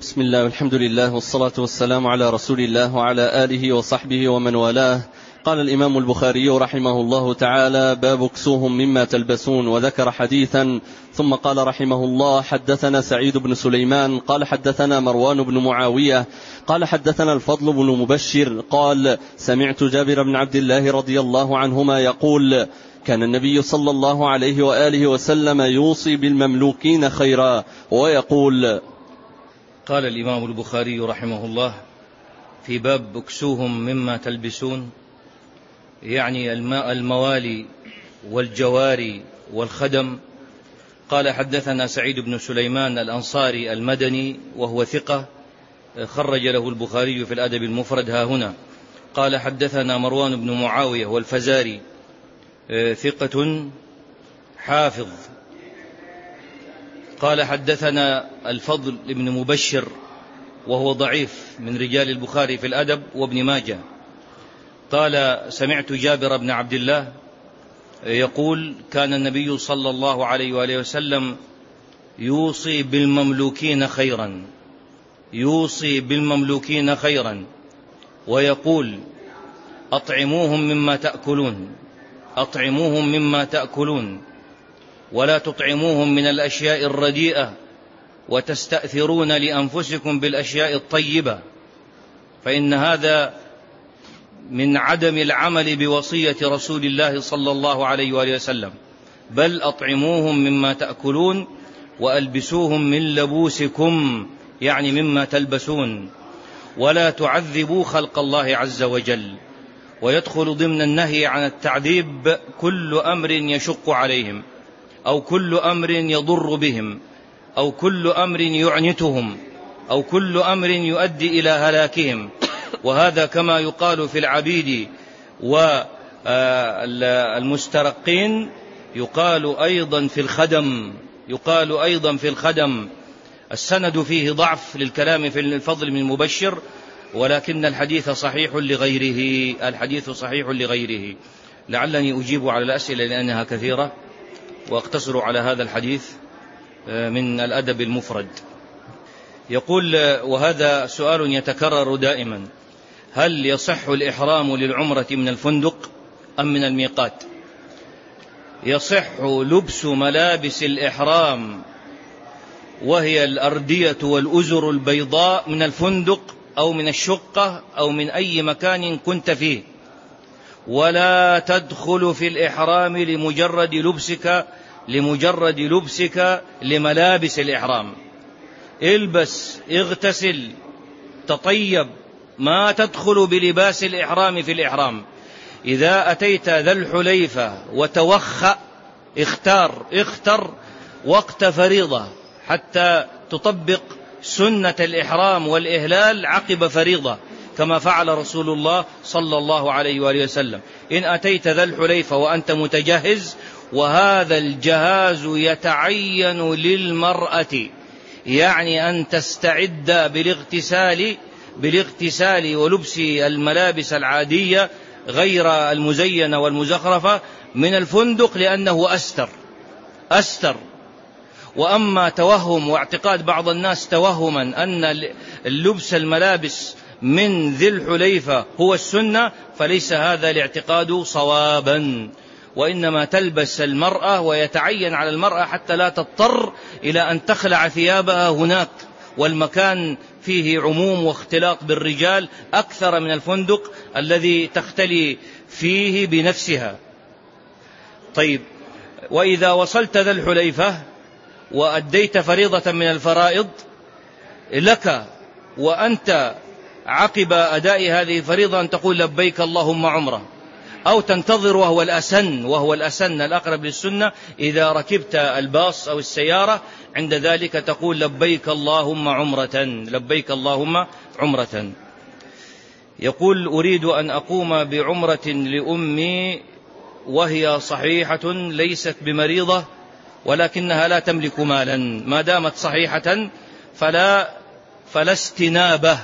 بسم الله والحمد لله والصلاة والسلام على رسول الله وعلى آله وصحبه ومن والاه. قال الإمام البخاري رحمه الله تعالى: باب اكسوهم مما تلبسون، وذكر حديثا ثم قال رحمه الله: حدثنا سعيد بن سليمان قال حدثنا مروان بن معاوية قال حدثنا الفضل بن مبشر قال: سمعت جابر بن عبد الله رضي الله عنهما يقول: كان النبي صلى الله عليه وآله وسلم يوصي بالمملوكين خيرا ويقول. قال الإمام البخاري رحمه الله في باب اكسوهم مما تلبسون، يعني الموالي والجواري والخدم. قال: حدثنا سعيد بن سليمان الأنصاري المدني وهو ثقة، خرج له البخاري في الأدب المفرد ها هنا. قال: حدثنا مروان بن معاوية والفزاري، ثقة حافظ. قال: حدثنا الفضل بن مبشر وهو ضعيف من رجال البخاري في الأدب وابن ماجه. قال: سمعت جابر بن عبد الله يقول: كان النبي صلى الله عليه وآله وسلم يوصي بالمملوكين خيرا، يوصي بالمملوكين خيرا ويقول: أطعموهم مما تأكلون، أطعموهم مما تأكلون، ولا تطعموهم من الأشياء الرديئة وتستأثرون لأنفسكم بالأشياء الطيبة، فإن هذا من عدم العمل بوصية رسول الله صلى الله عليه وآله وسلم. بل أطعموهم مما تأكلون وألبسوهم من لبوسكم، يعني مما تلبسون، ولا تعذبوا خلق الله عز وجل. ويدخل ضمن النهي عن التعذيب كل أمر يشق عليهم، أو كل أمر يضر بهم، أو كل أمر يعنتهم، أو كل أمر يؤدي إلى هلاكهم. وهذا كما يقال في العبيد والمسترقين يقال أيضا في الخدم، يقال أيضا في الخدم. السند فيه ضعف للكلام في الفضل من مبشر، ولكن الحديث صحيح لغيره، الحديث صحيح لغيره. لعلني أجيب على الأسئلة لأنها كثيرة، وأقتصر على هذا الحديث من الأدب المفرد. يقول: وهذا سؤال يتكرر دائما: هل يصح الإحرام للعمرة من الفندق أم من الميقات؟ يصح لبس ملابس الإحرام وهي الأردية والأزر البيضاء من الفندق أو من الشقة أو من أي مكان كنت فيه، ولا تدخل في الإحرام لمجرد لبسك لملابس الإحرام. البس، اغتسل، تطيب، ما تدخل بلباس الإحرام في الإحرام. إذا أتيت ذا الحليفة وتوخأ، اختر وقت فريضة حتى تطبق سنة الإحرام والإهلال عقب فريضة، كما فعل رسول الله صلى الله عليه وآله وسلم. إن أتيت ذا الحليفة وأنت متجهز، وهذا الجهاز يتعين للمرأة، يعني أن تستعد بالاغتسال ولبس الملابس العادية غير المزينة والمزخرفة من الفندق، لأنه أستر. وأما توهم واعتقاد بعض الناس توهما أن اللبس الملابس من ذي الحليفة هو السنة، فليس هذا الاعتقاد صوابا، وإنما تلبس المرأة ويتعين على المرأة حتى لا تضطر إلى أن تخلع ثيابها هناك، والمكان فيه عموم واختلاط بالرجال أكثر من الفندق الذي تختلي فيه بنفسها. طيب، وإذا وصلت ذا الحليفة وأديت فريضة من الفرائض، لك وأنت عقب أداء هذه الفريضة أن تقول: لبيك اللهم عمرة، أو تنتظر، وهو الأسن الأقرب للسنة. إذا ركبت الباص أو السيارة عند ذلك تقول: لبيك اللهم عمرة، لبيك اللهم عمرة. يقول: أريد أن أقوم بعمرة لأمي وهي صحيحة ليست بمريضة، ولكنها لا تملك مالا. ما دامت صحيحة فلا استنابة،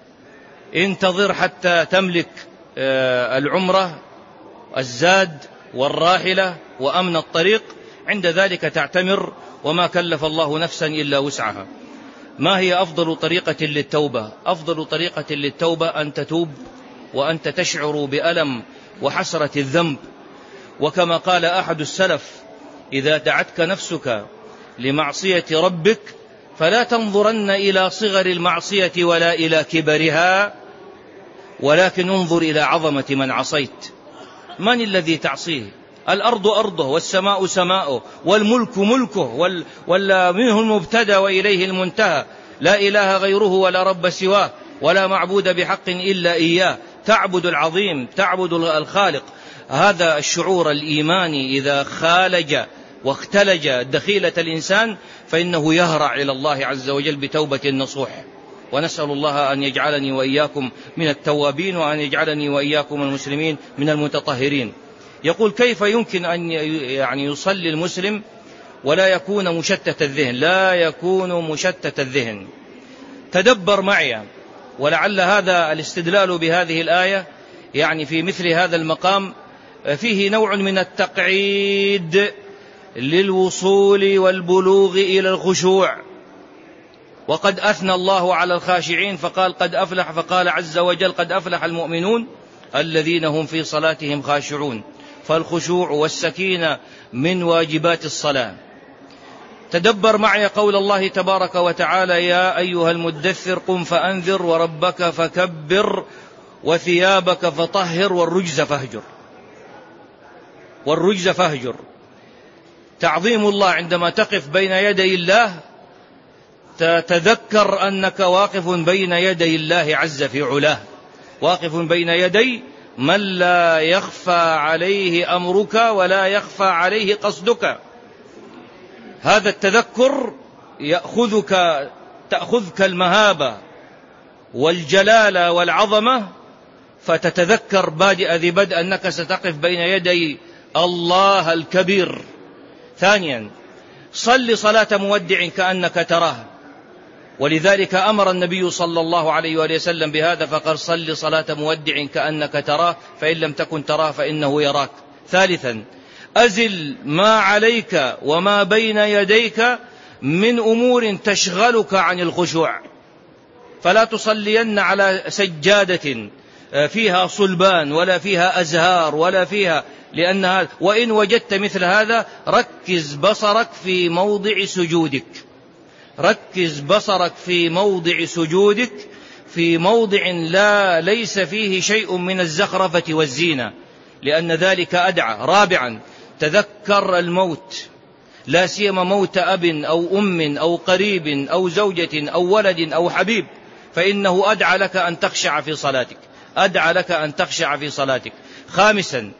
انتظر حتى تملك العمرة، الزاد والراحلة وأمن الطريق، عند ذلك تعتمر، وما كلف الله نفسا إلا وسعها. ما هي أفضل طريقة للتوبة؟ أفضل طريقة للتوبة أن تتوب وأنت تشعر بألم وحسرة الذنب، وكما قال أحد السلف: إذا دعتك نفسك لمعصية ربك فلا تنظرن إلى صغر المعصية ولا إلى كبرها، ولكن انظر إلى عظمة من عصيت. من الذي تعصيه؟ الأرض أرضه، والسماء سماؤه، والملك ملكه، منه المبتدأ وإليه المنتهى، لا إله غيره ولا رب سواه ولا معبود بحق إلا إياه. تعبد العظيم، تعبد الخالق. هذا الشعور الإيماني إذا خالج واختلج دخيلة الإنسان فإنه يهرع إلى الله عز وجل بتوبة نصوح. ونسأل الله أن يجعلني وإياكم من التوابين، وأن يجعلني وإياكم المسلمين من المتطهرين. يقول: كيف يمكن أن يصلي المسلم ولا يكون مشتت الذهن؟ لا يكون مشتت الذهن. تدبر معي، ولعل هذا الاستدلال بهذه الآية في مثل هذا المقام فيه نوع من التقعيد للوصول والبلوغ إلى الخشوع. وقد أثنى الله على الخاشعين فقال: قد أفلح، فقال عز وجل: قد أفلح المؤمنون الذين هم في صلاتهم خاشعون. فالخشوع والسكينة من واجبات الصلاة. تدبر معي قول الله تبارك وتعالى: يا أيها المدثر قم فأنذر وربك فكبر وثيابك فطهر والرجز فاهجر. تعظيم الله عندما تقف بين يدي الله تتذكر أنك واقف بين يدي الله عز في علاه، واقف بين يدي من لا يخفى عليه أمرك ولا يخفى عليه قصدك. هذا التذكر تأخذك المهابة والجلالة والعظمة، فتتذكر بادئ ذي بدء أنك ستقف بين يدي الله الكبير. ثانيا: صل صلاة مودع كأنك تراه، ولذلك أمر النبي صلى الله عليه وآله وسلم بهذا فقال: صل صلاة مودع كأنك تراه فإن لم تكن تراه فإنه يراك. ثالثا: أزل ما عليك وما بين يديك من أمور تشغلك عن الخشوع، فلا تصلين على سجادة فيها صلبان ولا فيها أزهار ولا فيها، لأنها وإن وجدت مثل هذا ركز بصرك في موضع سجودك، ركز بصرك في موضع سجودك، في موضع ليس فيه شيء من الزخرفة والزينة، لأن ذلك أدعى. رابعا: تذكر الموت، لا سيما موت أب أو أم أو قريب أو زوجة أو ولد أو حبيب، فإنه أدعى لك أن تخشع في صلاتك، أدعى لك أن تخشع في صلاتك. خامسا: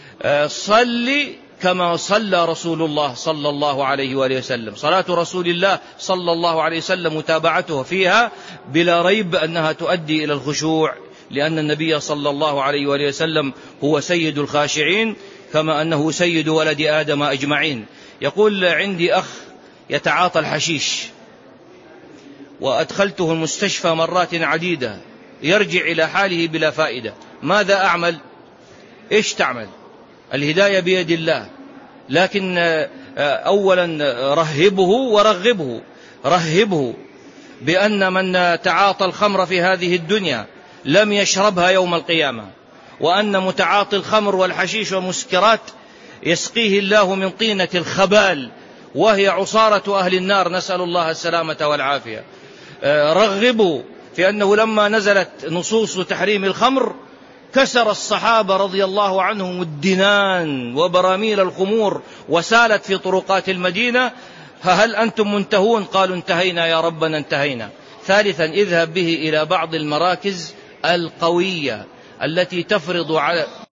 صل كما صلى رسول الله صلى الله عليه وآله وسلم. صلاة رسول الله صلى الله عليه وسلم متابعته فيها بلا ريب أنها تؤدي إلى الخشوع، لأن النبي صلى الله عليه وآله وسلم هو سيد الخاشعين كما أنه سيد ولد آدم أجمعين. يقول: عندي أخ يتعاطى الحشيش وأدخلته المستشفى مرات عديدة، يرجع إلى حاله بلا فائدة. ماذا أعمل؟ إيش تعمل؟ الهداية بيد الله، لكن أولا رهبه ورغبه. رهبه بأن من تعاطى الخمر في هذه الدنيا لم يشربها يوم القيامة، وأن متعاطي الخمر والحشيش والمسكرات يسقيه الله من طينة الخبال وهي عصارة أهل النار، نسأل الله السلامة والعافية. رغبوا في أنه لما نزلت نصوص تحريم الخمر كسر الصحابة رضي الله عنهم الدنان وبراميل الخمور وسالت في طرقات المدينة. فهل أنتم منتهون؟ قالوا: انتهينا يا ربنا انتهينا. ثالثا: اذهب به إلى بعض المراكز القوية التي تفرض على